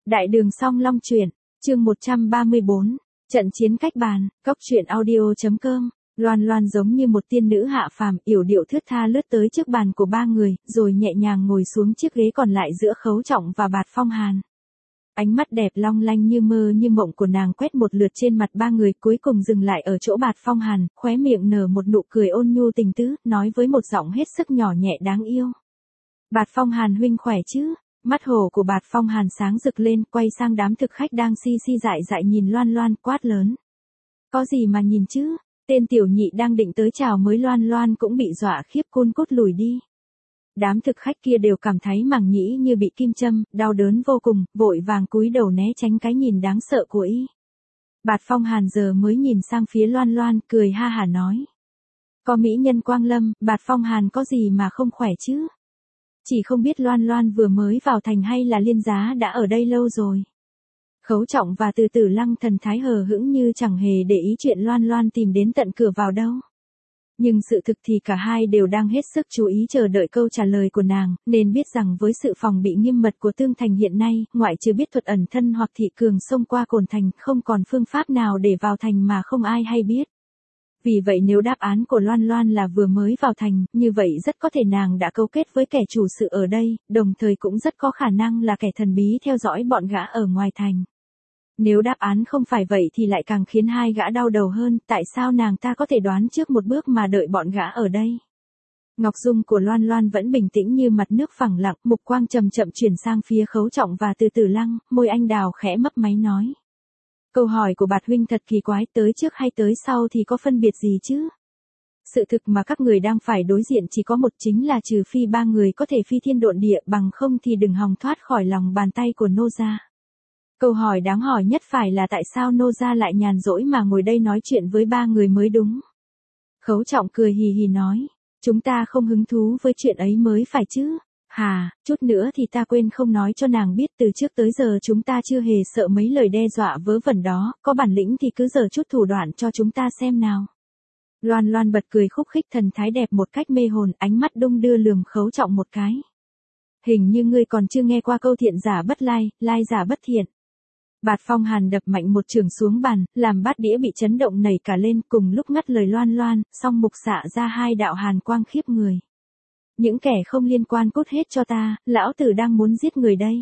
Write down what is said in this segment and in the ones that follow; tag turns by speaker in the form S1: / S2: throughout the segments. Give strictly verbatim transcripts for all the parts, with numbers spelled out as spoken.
S1: Đại đường Song Long truyện, chương một trăm ba mươi bốn, trận chiến cách bàn, cốc truyện audio.com. Loan Loan giống như một tiên nữ hạ phàm, yểu điệu thướt tha lướt tới trước bàn của ba người, rồi nhẹ nhàng ngồi xuống chiếc ghế còn lại giữa Khấu Trọng và Bạt Phong Hàn. Ánh mắt đẹp long lanh như mơ như mộng của nàng quét một lượt trên mặt ba người, cuối cùng dừng lại ở chỗ Bạt Phong Hàn, khóe miệng nở một nụ cười ôn nhu tình tứ, nói với một giọng hết sức nhỏ nhẹ đáng yêu. Bạt Phong Hàn huynh khỏe chứ? Mắt hổ của Bạt Phong Hàn sáng rực lên, quay sang đám thực khách đang si si dại dại nhìn Loan Loan, quát lớn. Có gì mà nhìn chứ? Tên tiểu nhị đang định tới chào mới Loan Loan cũng bị dọa khiếp cun cút lùi đi. Đám thực khách kia đều cảm thấy màng nhĩ như bị kim châm, đau đớn vô cùng, vội vàng cúi đầu né tránh cái nhìn đáng sợ của y. Bạt Phong Hàn giờ mới nhìn sang phía Loan Loan, cười ha hả nói. Có mỹ nhân quang lâm, Bạt Phong Hàn có gì mà không khỏe chứ? Chỉ không biết Loan Loan vừa mới vào thành hay là Liên Giá đã ở đây lâu rồi. Khấu Trọng và Từ Tử Lăng thần thái hờ hững như chẳng hề để ý chuyện Loan Loan tìm đến tận cửa vào đâu. Nhưng sự thực thì cả hai đều đang hết sức chú ý chờ đợi câu trả lời của nàng, nên biết rằng với sự phòng bị nghiêm mật của Tương Thành hiện nay, ngoại trừ biết thuật ẩn thân hoặc thị cường xông qua cồn thành, không còn phương pháp nào để vào thành mà không ai hay biết. Vì vậy nếu đáp án của Loan Loan là vừa mới vào thành, như vậy rất có thể nàng đã cấu kết với kẻ chủ sự ở đây, đồng thời cũng rất có khả năng là kẻ thần bí theo dõi bọn gã ở ngoài thành. Nếu đáp án không phải vậy thì lại càng khiến hai gã đau đầu hơn, tại sao nàng ta có thể đoán trước một bước mà đợi bọn gã ở đây. Ngọc dung của Loan Loan vẫn bình tĩnh như mặt nước phẳng lặng, mục quang chậm chậm chuyển sang phía Khấu Trọng và Từ Tử Lăng, môi anh đào khẽ mấp máy nói. Câu hỏi của Bạt huynh thật kỳ quái, tới trước hay tới sau thì có phân biệt gì chứ? Sự thực mà các người đang phải đối diện chỉ có một, chính là trừ phi ba người có thể phi thiên độn địa, bằng không thì đừng hòng thoát khỏi lòng bàn tay của nô gia. Câu hỏi đáng hỏi nhất phải là tại sao nô gia lại nhàn rỗi mà ngồi đây nói chuyện với ba người mới đúng. Khấu Trọng cười hì hì nói, chúng ta không hứng thú với chuyện ấy mới phải chứ. Hà, chút nữa thì ta quên không nói cho nàng biết, từ trước tới giờ chúng ta chưa hề sợ mấy lời đe dọa vớ vẩn đó, có bản lĩnh thì cứ giở chút thủ đoạn cho chúng ta xem nào. Loan Loan bật cười khúc khích, thần thái đẹp một cách mê hồn, ánh mắt đung đưa lườm Khấu Trọng một cái. Hình như ngươi còn chưa nghe qua câu thiện giả bất lai, lai giả bất thiện. Bạt Phong Hàn đập mạnh một chưởng xuống bàn, làm bát đĩa bị chấn động nảy cả lên, cùng lúc ngắt lời Loan Loan, song mục xạ ra hai đạo hàn quang khiếp người. Những kẻ không liên quan cút hết cho ta, lão tử đang muốn giết người đây.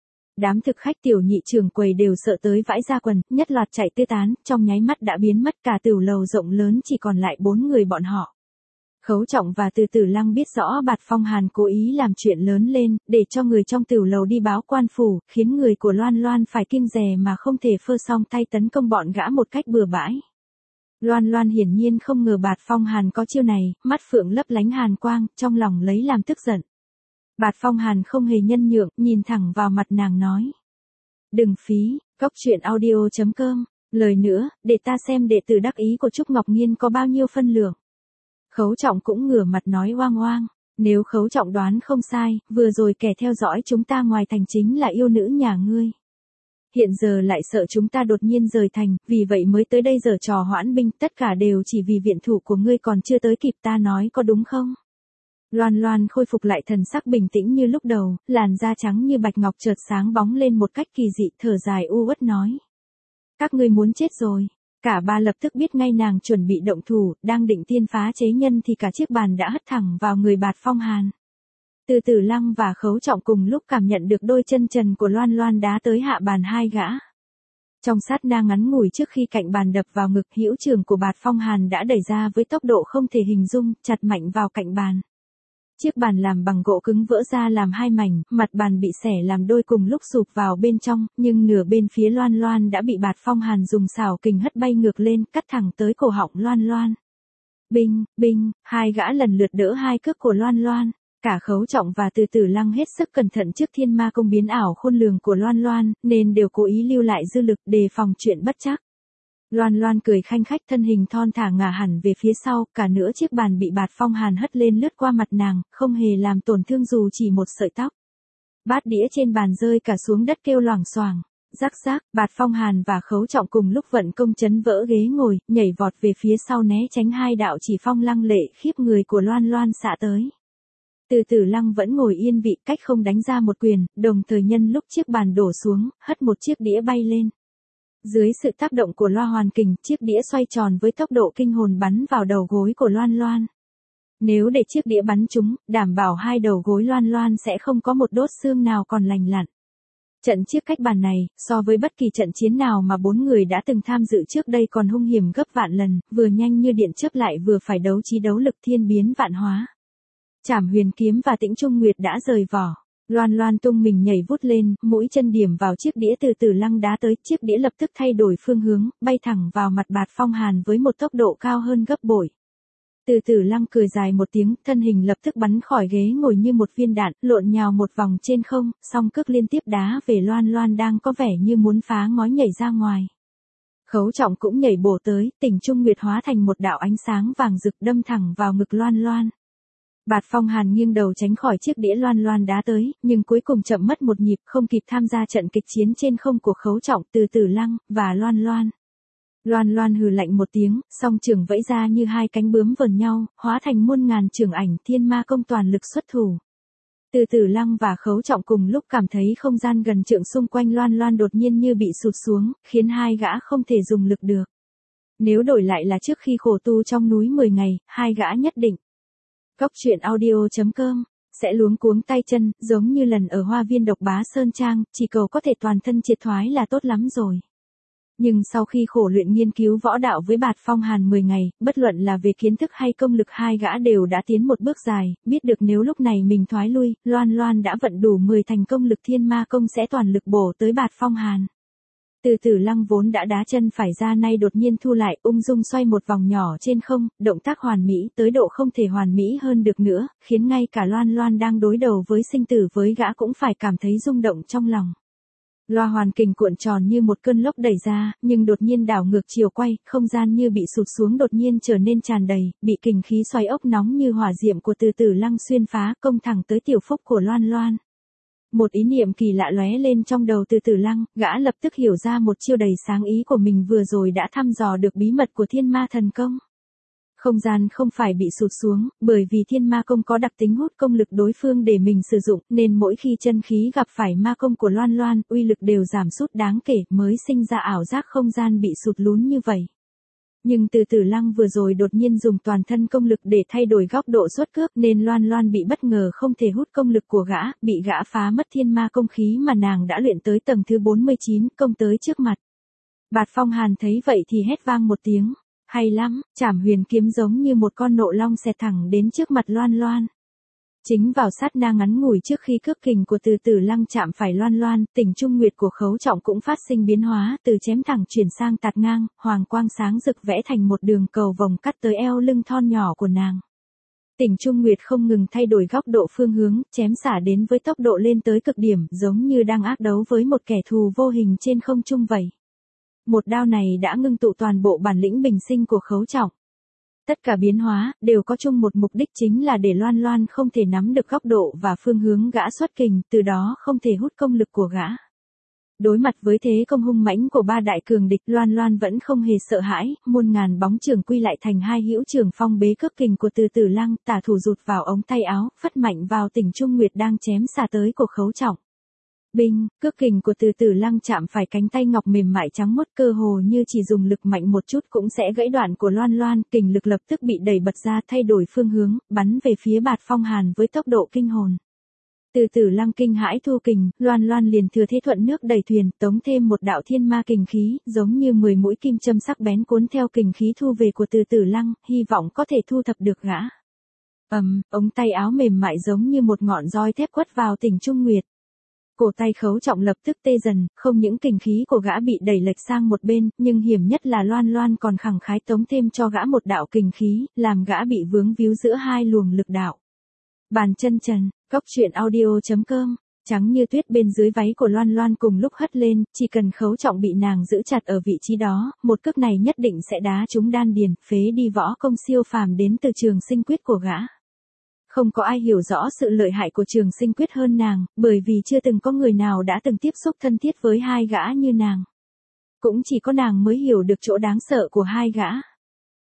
S1: Đám thực khách tiểu nhị trưởng quầy đều sợ tới vãi ra quần, nhất loạt chạy tứ tán, trong nháy mắt đã biến mất, cả tửu lầu rộng lớn chỉ còn lại bốn người bọn họ. Khấu Trọng và Từ Tử Lăng biết rõ Bạt Phong Hàn cố ý làm chuyện lớn lên, để cho người trong tửu lầu đi báo quan phủ, khiến người của Loan Loan phải kiêng dè mà không thể phơ song tay tấn công bọn gã một cách bừa bãi. Loan Loan hiển nhiên không ngờ Bạt Phong Hàn có chiêu này, mắt phượng lấp lánh hàn quang, trong lòng lấy làm tức giận. Bạt Phong Hàn không hề nhân nhượng, nhìn thẳng vào mặt nàng nói. Đừng phí, cốc truyện audio.com, lời nữa, để ta xem đệ tử đắc ý của Trúc Ngọc Nhiên có bao nhiêu phân lượng. Khấu Trọng cũng ngửa mặt nói oang oang, nếu Khấu Trọng đoán không sai, vừa rồi kẻ theo dõi chúng ta ngoài thành chính là yêu nữ nhà ngươi. Hiện giờ lại sợ chúng ta đột nhiên rời thành, vì vậy mới tới đây giở trò hoãn binh, tất cả đều chỉ vì viện thủ của ngươi còn chưa tới kịp, ta nói có đúng không? Loan Loan khôi phục lại thần sắc bình tĩnh như lúc đầu, làn da trắng như bạch ngọc chợt sáng bóng lên một cách kỳ dị, thở dài u uất nói. Các ngươi muốn chết rồi. Cả ba lập tức biết ngay nàng chuẩn bị động thủ, đang định tiên phá chế nhân thì cả chiếc bàn đã hất thẳng vào người Bạt Phong Hàn. Từ Tử Lăng và Khấu Trọng cùng lúc cảm nhận được đôi chân trần của Loan Loan đá tới hạ bàn hai gã. Trong sát na ngắn ngủi trước khi cạnh bàn đập vào ngực, hữu trường của Bạt Phong Hàn đã đẩy ra với tốc độ không thể hình dung, chặt mạnh vào cạnh bàn. Chiếc bàn làm bằng gỗ cứng vỡ ra làm hai mảnh, mặt bàn bị xẻ làm đôi cùng lúc sụp vào bên trong, nhưng nửa bên phía Loan Loan đã bị Bạt Phong Hàn dùng xảo kình hất bay ngược lên, cắt thẳng tới cổ họng Loan Loan. Binh, binh, hai gã lần lượt đỡ hai cước của Loan Loan. Cả Khấu Trọng và Từ Tử Lăng hết sức cẩn thận trước thiên ma công biến ảo khôn lường của Loan Loan, nên đều cố ý lưu lại dư lực đề phòng chuyện bất trắc. Loan Loan cười khanh khách, thân hình thon thả ngả hẳn về phía sau, cả nửa chiếc bàn bị Bạt Phong Hàn hất lên lướt qua mặt nàng, không hề làm tổn thương dù chỉ một sợi tóc. Bát đĩa trên bàn rơi cả xuống đất kêu loảng xoảng. Rắc rác, Bạt Phong Hàn và Khấu Trọng cùng lúc vận công chấn vỡ ghế ngồi, nhảy vọt về phía sau né tránh hai đạo chỉ phong lăng lệ khiếp người của Loan Loan xạ tới. Từ Tử Lăng vẫn ngồi yên vị, cách không đánh ra một quyền, đồng thời nhân lúc chiếc bàn đổ xuống, hất một chiếc đĩa bay lên. Dưới sự tác động của loa hoàn kình, chiếc đĩa xoay tròn với tốc độ kinh hồn bắn vào đầu gối của Loan Loan. Nếu để chiếc đĩa bắn trúng, đảm bảo hai đầu gối Loan Loan sẽ không có một đốt xương nào còn lành lặn. Trận chiếc cách bàn này, so với bất kỳ trận chiến nào mà bốn người đã từng tham dự trước đây còn hung hiểm gấp vạn lần, vừa nhanh như điện chớp lại vừa phải đấu trí đấu lực thiên biến vạn hóa. Trảm Huyền kiếm và Tĩnh Trung Nguyệt đã rời vỏ. Loan Loan tung mình nhảy vút lên, mũi chân điểm vào chiếc đĩa Từ Tử Lăng đá tới, chiếc đĩa lập tức thay đổi phương hướng, bay thẳng vào mặt Bạt Phong Hàn với một tốc độ cao hơn gấp bội. Từ Tử Lăng cười dài một tiếng, thân hình lập tức bắn khỏi ghế ngồi như một viên đạn, lộn nhào một vòng trên không, song cước liên tiếp đá về Loan Loan đang có vẻ như muốn phá ngói nhảy ra ngoài. Khấu Trọng cũng nhảy bổ tới, Tĩnh Trung Nguyệt hóa thành một đạo ánh sáng vàng rực đâm thẳng vào ngực Loan Loan. Bạt Phong Hàn nghiêng đầu tránh khỏi chiếc đĩa Loan Loan đá tới, nhưng cuối cùng chậm mất một nhịp, không kịp tham gia trận kịch chiến trên không của Khấu Trọng, Từ Tử Lăng và Loan Loan. Loan Loan hừ lạnh một tiếng, song trường vẫy ra như hai cánh bướm vờn nhau, hóa thành muôn ngàn trường ảnh, thiên ma công toàn lực xuất thủ. Từ Tử Lăng và Khấu Trọng cùng lúc cảm thấy không gian gần trượng xung quanh Loan Loan đột nhiên như bị sụt xuống, khiến hai gã không thể dùng lực được. Nếu đổi lại là trước khi khổ tu trong núi mười ngày, hai gã nhất định. Cốc truyện audio chấm com sẽ luống cuống tay chân, giống như lần ở Hoa Viên Độc Bá Sơn Trang, chỉ cầu có thể toàn thân triệt thoái là tốt lắm rồi. Nhưng sau khi khổ luyện nghiên cứu võ đạo với Bạt Phong Hàn mười ngày, bất luận là về kiến thức hay công lực hai gã đều đã tiến một bước dài, biết được nếu lúc này mình thoái lui, Loan Loan đã vận đủ mười thành công lực thiên ma công sẽ toàn lực bổ tới Bạt Phong Hàn. Từ Tử Lăng vốn đã đá chân phải ra nay đột nhiên thu lại, ung dung xoay một vòng nhỏ trên không, động tác hoàn mỹ tới độ không thể hoàn mỹ hơn được nữa, khiến ngay cả Loan Loan đang đối đầu với sinh tử với gã cũng phải cảm thấy rung động trong lòng. Loa hoàn kình cuộn tròn như một cơn lốc đẩy ra, nhưng đột nhiên đảo ngược chiều quay, không gian như bị sụt xuống đột nhiên trở nên tràn đầy, bị kình khí xoay ốc nóng như hỏa diệm của Từ Tử Lăng xuyên phá, công thẳng tới tiểu phúc của Loan Loan. Một ý niệm kỳ lạ lóe lên trong đầu Từ Tử Lăng, gã lập tức hiểu ra một chiêu đầy sáng ý của mình vừa rồi đã thăm dò được bí mật của thiên ma thần công. Không gian không phải bị sụt xuống, bởi vì thiên ma công có đặc tính hút công lực đối phương để mình sử dụng, nên mỗi khi chân khí gặp phải ma công của Loan Loan, uy lực đều giảm sút đáng kể, mới sinh ra ảo giác không gian bị sụt lún như vậy. Nhưng Từ Tử Lăng vừa rồi đột nhiên dùng toàn thân công lực để thay đổi góc độ xuất cước nên Loan Loan bị bất ngờ không thể hút công lực của gã, bị gã phá mất thiên ma công khí mà nàng đã luyện tới tầng thứ bốn mươi chín, công tới trước mặt. Bạt Phong Hàn thấy vậy thì hét vang một tiếng. Hay lắm, Trảm Huyền kiếm giống như một con nộ long xẹt thẳng đến trước mặt Loan Loan. Chính vào sát na ngắn ngủi trước khi cước kình của Từ Tử Lăng chạm phải Loan Loan, Tĩnh Trung Nguyệt của Khấu Trọng cũng phát sinh biến hóa, từ chém thẳng chuyển sang tạt ngang, hoàng quang sáng rực vẽ thành một đường cầu vòng cắt tới eo lưng thon nhỏ của nàng. Tĩnh Trung Nguyệt không ngừng thay đổi góc độ phương hướng, chém xả đến với tốc độ lên tới cực điểm, giống như đang ác đấu với một kẻ thù vô hình trên không trung vậy. Một đao này đã ngưng tụ toàn bộ bản lĩnh bình sinh của Khấu Trọng. Tất cả biến hóa, đều có chung một mục đích chính là để Loan Loan không thể nắm được góc độ và phương hướng gã xuất kình, từ đó không thể hút công lực của gã. Đối mặt với thế công hung mãnh của ba đại cường địch, Loan Loan vẫn không hề sợ hãi, muôn ngàn bóng trường quy lại thành hai hữu trường phong bế cước kình của Từ Tử Lăng, tả thủ rụt vào ống tay áo, phất mạnh vào Tĩnh Trung Nguyệt đang chém xả tới của Khấu Trọng. Binh, cước kình của Từ Tử Lăng chạm phải cánh tay ngọc mềm mại trắng muốt, cơ hồ như chỉ dùng lực mạnh một chút cũng sẽ gãy đoạn của Loan Loan, kình lực lập tức bị đẩy bật ra thay đổi phương hướng, bắn về phía Bạt Phong Hàn với tốc độ kinh hồn. Từ Tử Lăng kinh hãi thu kình, Loan Loan liền thừa thế thuận nước đẩy thuyền, tống thêm một đạo thiên ma kình khí, giống như mười mũi kim châm sắc bén cuốn theo kình khí thu về của Từ Tử Lăng, hy vọng có thể thu thập được gã. Ầm, um, ống tay áo mềm mại giống như một ngọn roi thép quất vào Tĩnh Trung Nguyệt. Cổ tay Khấu Trọng lập tức tê dần, không những kình khí của gã bị đẩy lệch sang một bên, nhưng hiểm nhất là Loan Loan còn khẳng khái tống thêm cho gã một đạo kình khí, làm gã bị vướng víu giữa hai luồng lực đạo. Bàn chân trần, cốc truyện audio chấm com, trắng như tuyết bên dưới váy của Loan Loan cùng lúc hất lên, chỉ cần Khấu Trọng bị nàng giữ chặt ở vị trí đó, một cước này nhất định sẽ đá trúng đan điền, phế đi võ công siêu phàm đến từ Trường Sinh Quyết của gã. Không có ai hiểu rõ sự lợi hại của Trường Sinh Quyết hơn nàng, bởi vì chưa từng có người nào đã từng tiếp xúc thân thiết với hai gã như nàng. Cũng chỉ có nàng mới hiểu được chỗ đáng sợ của hai gã.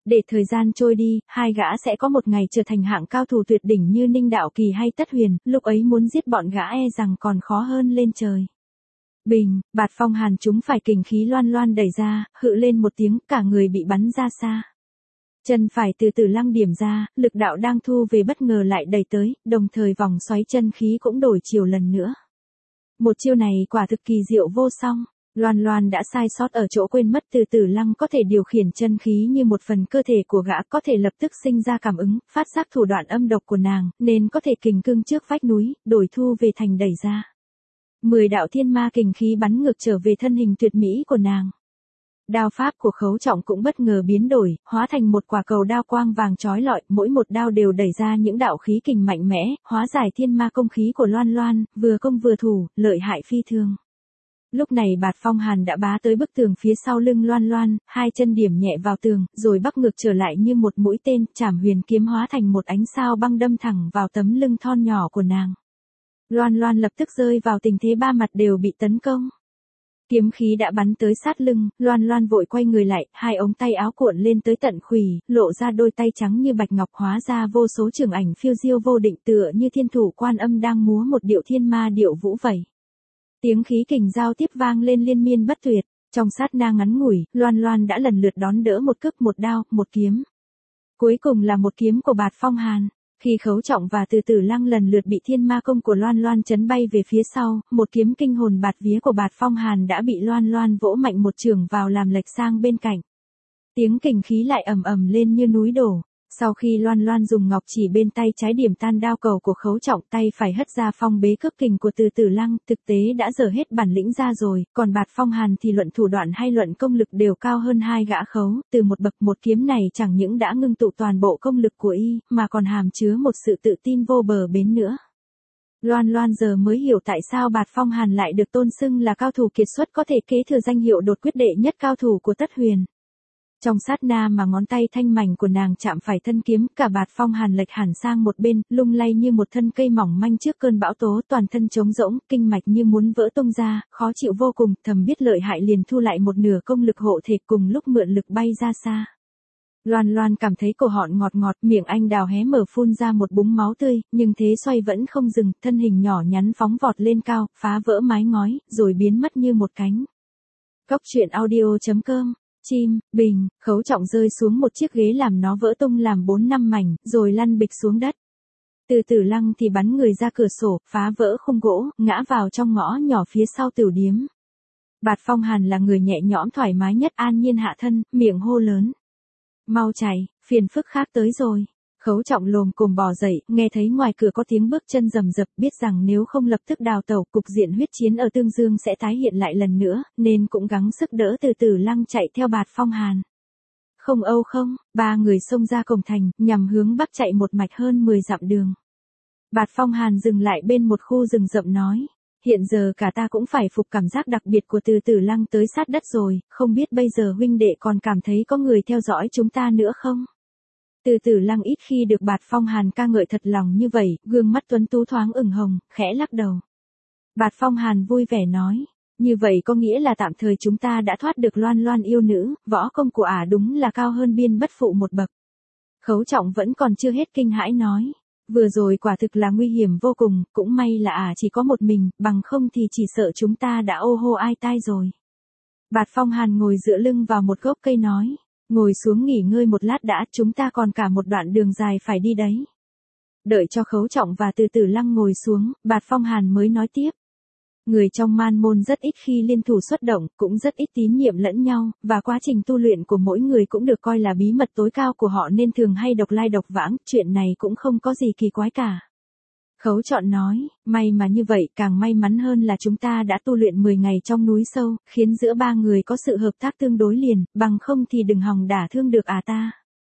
S1: Để thời gian trôi đi, hai gã sẽ có một ngày trở thành hạng cao thủ tuyệt đỉnh như Ninh Đạo Kỳ hay Tất Huyền, lúc ấy muốn giết bọn gã e rằng còn khó hơn lên trời. Bình, Bạt Phong Hàn chúng phải kình khí loan loan đẩy ra, hự lên một tiếng, cả người bị bắn ra xa. Chân phải từ từ lăng điểm ra, lực đạo đang thu về bất ngờ lại đẩy tới, đồng thời vòng xoáy chân khí cũng đổi chiều lần nữa. Một chiêu này quả thực kỳ diệu vô song. Loan Loan đã sai sót ở chỗ quên mất từ từ lăng có thể điều khiển chân khí như một phần cơ thể của gã, có thể lập tức sinh ra cảm ứng, phát giác thủ đoạn âm độc của nàng, nên có thể kình cương trước vách núi, đổi thu về thành đẩy ra. Mười đạo thiên ma kình khí bắn ngược trở về thân hình tuyệt mỹ của nàng. Đao pháp của Khấu Trọng cũng bất ngờ biến đổi, hóa thành một quả cầu đao quang vàng chói lọi, mỗi một đao đều đẩy ra những đạo khí kình mạnh mẽ, hóa giải thiên ma công khí của Loan Loan, vừa công vừa thủ, lợi hại phi thường. Lúc này Bạt Phong Hàn đã bá tới bức tường phía sau lưng Loan Loan, hai chân điểm nhẹ vào tường, rồi bắc ngược trở lại như một mũi tên, chảm huyền kiếm hóa thành một ánh sao băng đâm thẳng vào tấm lưng thon nhỏ của nàng. Loan Loan lập tức rơi vào tình thế ba mặt đều bị tấn công. Kiếm khí đã bắn tới sát lưng, Loan Loan vội quay người lại, hai ống tay áo cuộn lên tới tận khuỷu, lộ ra đôi tay trắng như bạch ngọc, hóa ra vô số trường ảnh phiêu diêu vô định, tựa như thiên thủ Quan Âm đang múa một điệu thiên ma điệu vũ vậy. Tiếng khí kình giao tiếp vang lên liên miên bất tuyệt, trong sát na ngắn ngủi, Loan Loan đã lần lượt đón đỡ một cước, một đao, một kiếm. Cuối cùng là một kiếm của Bạt Phong Hàn. Khi Khấu Trọng và Từ Tử Lăng lần lượt bị thiên ma công của Loan Loan chấn bay về phía sau, một kiếm kinh hồn bạt vía của Bạt Phong Hàn đã bị Loan Loan vỗ mạnh một chưởng vào làm lệch sang bên cạnh. Tiếng kình khí lại ầm ầm lên như núi đổ. Sau khi Loan Loan dùng ngọc chỉ bên tay trái điểm tan đao cầu của Khấu Trọng, tay phải hất ra phong bế cướp kình của Từ Tử Lăng, thực tế đã dở hết bản lĩnh ra rồi, còn Bạt Phong Hàn thì luận thủ đoạn hay luận công lực đều cao hơn hai gã Khấu, từ một bậc. Một kiếm này chẳng những đã ngưng tụ toàn bộ công lực của y, mà còn hàm chứa một sự tự tin vô bờ bến nữa. Loan Loan giờ mới hiểu tại sao Bạt Phong Hàn lại được tôn xưng là cao thủ kiệt xuất, có thể kế thừa danh hiệu đột quyết đệ nhất cao thủ của Tất Huyền. Trong sát na mà ngón tay thanh mảnh của nàng chạm phải thân kiếm, cả Bạt Phong Hàn lệch hẳn sang một bên, lung lay như một thân cây mỏng manh trước cơn bão tố, toàn thân trống rỗng, kinh mạch như muốn vỡ tung ra, khó chịu vô cùng, thầm biết lợi hại liền thu lại một nửa công lực hộ thể, cùng lúc mượn lực bay ra xa. Loan Loan cảm thấy cổ họng ngọt ngọt, miệng anh đào hé mở phun ra một búng máu tươi, nhưng thế xoay vẫn không dừng, thân hình nhỏ nhắn phóng vọt lên cao, phá vỡ mái ngói, rồi biến mất như một cánh. Cóc truyện audio chấm com. Chim, Bình, Khấu Trọng rơi xuống một chiếc ghế làm nó vỡ tung làm bốn năm mảnh, rồi lăn bịch xuống đất. Từ Tử Lăng thì bắn người ra cửa sổ, phá vỡ khung gỗ, ngã vào trong ngõ nhỏ phía sau tửu điếm. Bạt Phong Hàn là người nhẹ nhõm thoải mái nhất, an nhiên hạ thân, miệng hô lớn. Mau chạy, phiền phức khác tới rồi. Khấu Trọng lồm cồm bò dậy, nghe thấy ngoài cửa có tiếng bước chân rầm rập, biết rằng nếu không lập tức đào tẩu, cục diện huyết chiến ở Tương Dương sẽ tái hiện lại lần nữa, nên cũng gắng sức đỡ Từ Tử Lăng chạy theo Bạt Phong Hàn. Không âu không, ba người xông ra cổng thành, nhằm hướng bắc chạy một mạch hơn mười dặm đường. Bạt Phong Hàn dừng lại bên một khu rừng rậm nói, hiện giờ cả ta cũng phải phục cảm giác đặc biệt của Từ Tử Lăng tới sát đất rồi, không biết bây giờ huynh đệ còn cảm thấy có người theo dõi chúng ta nữa không? Từ Tử Lăng ít khi được Bạt Phong Hàn ca ngợi thật lòng như vậy, gương mắt tuấn tú thoáng ửng hồng, khẽ lắc đầu. Bạt Phong Hàn vui vẻ nói, như vậy có nghĩa là tạm thời chúng ta đã thoát được Loan Loan yêu nữ, võ công của ả đúng là cao hơn Biên Bất Phụ một bậc. Khấu Trọng vẫn còn chưa hết kinh hãi nói, vừa rồi quả thực là nguy hiểm vô cùng, cũng may là ả chỉ có một mình, bằng không thì chỉ sợ chúng ta đã ô hô ai tai rồi. Bạt Phong Hàn ngồi dựa lưng vào một gốc cây nói, ngồi xuống nghỉ ngơi một lát đã, chúng ta còn cả một đoạn đường dài phải đi đấy. Đợi cho Khấu Trọng và Từ Tử Lăng ngồi xuống, Bạt Phong Hàn mới nói tiếp. Người trong man môn rất ít khi liên thủ xuất động, cũng rất ít tín nhiệm lẫn nhau, và quá trình tu luyện của mỗi người cũng được coi là bí mật tối cao của họ nên thường hay độc lai độc vãng, chuyện này cũng không có gì kỳ quái cả. Khấu Trọng nói, may mà như vậy, càng may mắn hơn là chúng ta đã tu luyện mười ngày trong núi sâu, khiến giữa ba người có sự hợp tác tương đối liền, bằng không thì đừng hòng đả thương được à ta.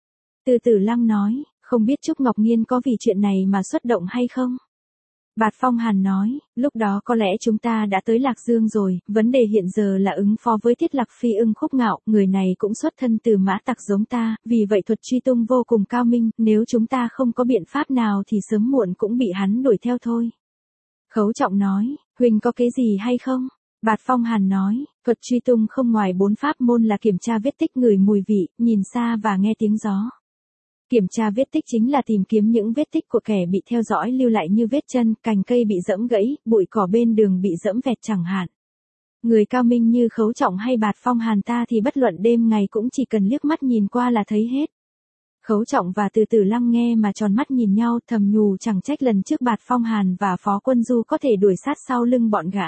S1: Từ Tử Lăng nói, không biết Trúc Ngọc Nhiên có vì chuyện này mà xuất động hay không? Bạt Phong Hàn nói, lúc đó có lẽ chúng ta đã tới Lạc Dương rồi, vấn đề hiện giờ là ứng phó với Thiết Lạc Phi Ưng Khúc Ngạo, người này cũng xuất thân từ mã tặc giống ta, vì vậy thuật truy tung vô cùng cao minh, nếu chúng ta không có biện pháp nào thì sớm muộn cũng bị hắn đuổi theo thôi. Khấu Trọng nói, huynh có kế gì hay không? Bạt Phong Hàn nói, thuật truy tung không ngoài bốn pháp môn là kiểm tra vết tích, ngửi mùi vị, nhìn xa và nghe tiếng gió. Kiểm tra vết tích chính là tìm kiếm những vết tích của kẻ bị theo dõi lưu lại như vết chân, cành cây bị giẫm gãy, bụi cỏ bên đường bị giẫm vẹt chẳng hạn. Người cao minh như Khấu Trọng hay Bạt Phong Hàn ta thì bất luận đêm ngày cũng chỉ cần liếc mắt nhìn qua là thấy hết. Khấu Trọng và Từ Tử Lăng nghe mà tròn mắt nhìn nhau, thầm nhủ chẳng trách lần trước Bạt Phong Hàn và Phó Quân Du có thể đuổi sát sau lưng bọn gã.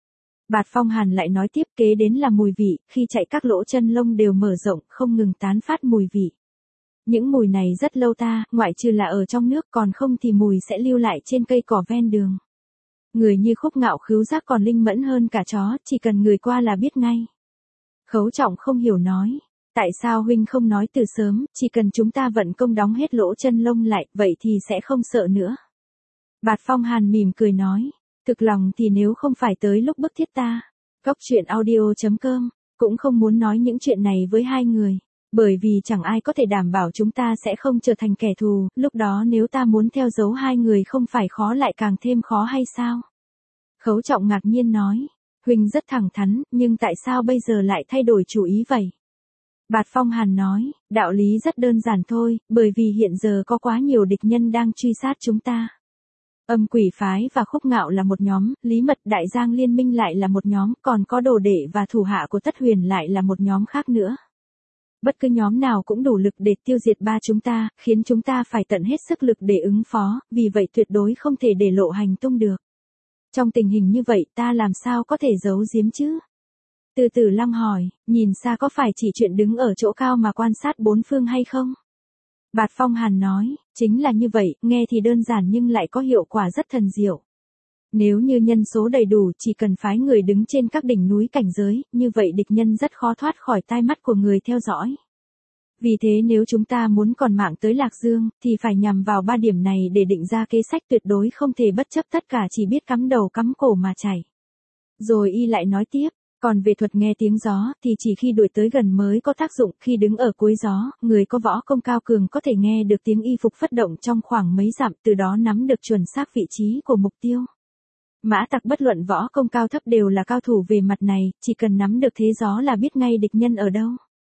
S1: Bạt Phong Hàn lại nói tiếp, kế đến là mùi vị, khi chạy các lỗ chân lông đều mở rộng, không ngừng tán phát mùi vị. Những mùi này rất lâu ta, ngoại trừ là ở trong nước, còn không thì mùi sẽ lưu lại trên cây cỏ ven đường. Người như Khúc Ngạo khứu giác còn linh mẫn hơn cả chó, chỉ cần người qua là biết ngay. Khấu Trọng không hiểu nói, tại sao huynh không nói từ sớm, chỉ cần chúng ta vận công đóng hết lỗ chân lông lại, vậy thì sẽ không sợ nữa. Bạt Phong Hàn mỉm cười nói, thực lòng thì nếu không phải tới lúc bức thiết ta, Cóc Truyện Audio chấm com, cũng không muốn nói những chuyện này với hai người, bởi vì chẳng ai có thể đảm bảo chúng ta sẽ không trở thành kẻ thù, lúc đó nếu ta muốn theo dấu hai người không phải khó lại càng thêm khó hay sao? Khấu Trọng ngạc nhiên nói, huynh rất thẳng thắn, nhưng tại sao bây giờ lại thay đổi chủ ý vậy? Bạt Phong Hàn nói, đạo lý rất đơn giản thôi, bởi vì hiện giờ có quá nhiều địch nhân đang truy sát chúng ta. Âm Quỷ Phái và Khúc Ngạo là một nhóm, Lý Mật Đại Giang Liên Minh lại là một nhóm, còn có Đồ Đệ và thủ hạ của Tất Huyền lại là một nhóm khác nữa. Bất cứ nhóm nào cũng đủ lực để tiêu diệt ba chúng ta, khiến chúng ta phải tận hết sức lực để ứng phó, vì vậy tuyệt đối không thể để lộ hành tung được. Trong tình hình như vậy ta làm sao có thể giấu giếm chứ? Từ Tử Lăng hỏi, nhìn xa có phải chỉ chuyện đứng ở chỗ cao mà quan sát bốn phương hay không? Bạt Phong Hàn nói, chính là như vậy, nghe thì đơn giản nhưng lại có hiệu quả rất thần diệu. Nếu như nhân số đầy đủ chỉ cần phái người đứng trên các đỉnh núi cảnh giới, như vậy địch nhân rất khó thoát khỏi tai mắt của người theo dõi. Vì thế nếu chúng ta muốn còn mạng tới Lạc Dương, thì phải nhằm vào ba điểm này để định ra kế sách, tuyệt đối không thể bất chấp tất cả, chỉ biết cắm đầu cắm cổ mà chạy. Rồi y lại nói tiếp, còn về thuật nghe tiếng gió, thì chỉ khi đuổi tới gần mới có tác dụng, khi đứng ở cuối gió, người có võ công cao cường có thể nghe được tiếng y phục phất động trong khoảng mấy dặm, từ đó nắm được chuẩn xác vị trí của mục tiêu. Mã Tặc bất luận võ công cao thấp đều là cao thủ về mặt này, chỉ cần nắm được thế gió là biết ngay địch nhân ở đâu.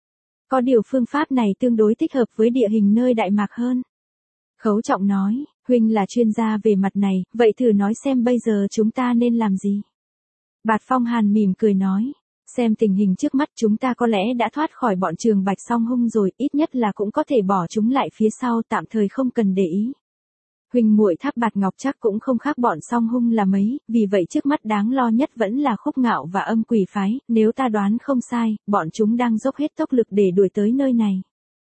S1: Có điều phương pháp này tương đối thích hợp với địa hình nơi Đại Mạc hơn. Khấu Trọng nói, huynh là chuyên gia về mặt này, vậy thử nói xem bây giờ chúng ta nên làm gì? Bạt Phong Hàn mỉm cười nói, xem tình hình trước mắt chúng ta có lẽ đã thoát khỏi bọn Trường Bạch Song Hung rồi, ít nhất là cũng có thể bỏ chúng lại phía sau, tạm thời không cần để ý. Huynh muội Tháp Bạt Ngọc chắc cũng không khác bọn Song Hung là mấy, vì vậy trước mắt đáng lo nhất vẫn là Khúc Ngạo và Âm Quỷ Phái, nếu ta đoán không sai, bọn chúng đang dốc hết tốc lực để đuổi tới nơi này.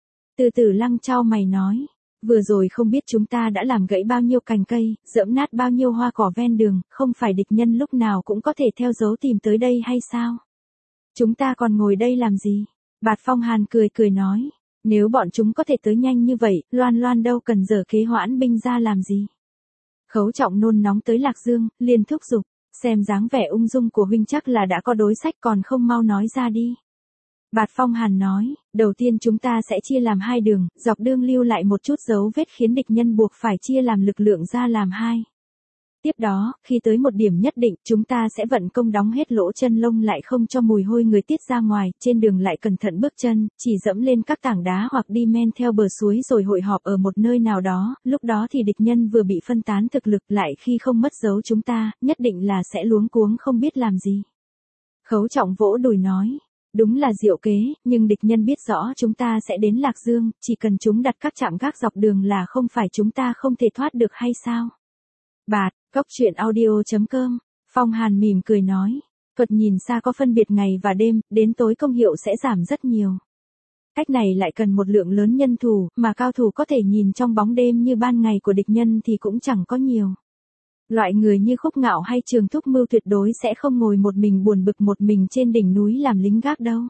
S1: Từ Tử Lăng chau mày nói, vừa rồi không biết chúng ta đã làm gãy bao nhiêu cành cây, giẫm nát bao nhiêu hoa cỏ ven đường, không phải địch nhân lúc nào cũng có thể theo dấu tìm tới đây hay sao? Chúng ta còn ngồi đây làm gì? Bạt Phong Hàn cười cười nói, nếu bọn chúng có thể tới nhanh như vậy, Loan Loan đâu cần dở kế hoãn binh ra làm gì? Khấu Trọng nôn nóng tới Lạc Dương, liền thúc giục, xem dáng vẻ ung dung của huynh chắc là đã có đối sách, còn không mau nói ra đi. Bạt Phong Hàn nói, đầu tiên chúng ta sẽ chia làm hai đường, dọc đường lưu lại một chút dấu vết khiến địch nhân buộc phải chia làm lực lượng ra làm hai. Tiếp đó, khi tới một điểm nhất định, chúng ta sẽ vận công đóng hết lỗ chân lông lại không cho mùi hôi người tiết ra ngoài, trên đường lại cẩn thận bước chân, chỉ dẫm lên các tảng đá hoặc đi men theo bờ suối rồi hội họp ở một nơi nào đó, lúc đó thì địch nhân vừa bị phân tán thực lực lại khi không mất dấu chúng ta, nhất định là sẽ luống cuống không biết làm gì. Khấu Trọng vỗ đùi nói, đúng là diệu kế, nhưng địch nhân biết rõ chúng ta sẽ đến Lạc Dương, chỉ cần chúng đặt các trạm gác dọc đường là không phải chúng ta không thể thoát được hay sao? Bạt, Cóc Truyện Audio chấm com, Phong Hàn mỉm cười nói, thuật nhìn xa có phân biệt ngày và đêm, đến tối công hiệu sẽ giảm rất nhiều. Cách này lại cần một lượng lớn nhân thủ, mà cao thủ có thể nhìn trong bóng đêm như ban ngày của địch nhân thì cũng chẳng có nhiều. Loại người như Khúc Ngạo hay Trường Thúc Mưu tuyệt đối sẽ không ngồi một mình buồn bực một mình trên đỉnh núi làm lính gác đâu.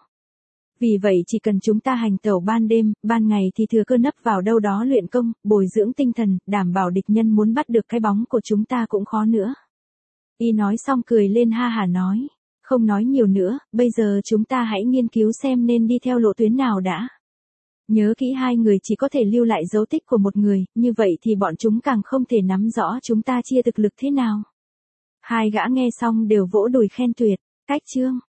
S1: Vì vậy chỉ cần chúng ta hành tẩu ban đêm, ban ngày thì thừa cơ nấp vào đâu đó luyện công, bồi dưỡng tinh thần, đảm bảo địch nhân muốn bắt được cái bóng của chúng ta cũng khó nữa. Y nói xong cười lên ha hả nói, không nói nhiều nữa, bây giờ chúng ta hãy nghiên cứu xem nên đi theo lộ tuyến nào đã. Nhớ kỹ hai người chỉ có thể lưu lại dấu tích của một người, như vậy thì bọn chúng càng không thể nắm rõ chúng ta chia thực lực thế nào. Hai gã nghe xong đều vỗ đùi khen tuyệt. Cách chương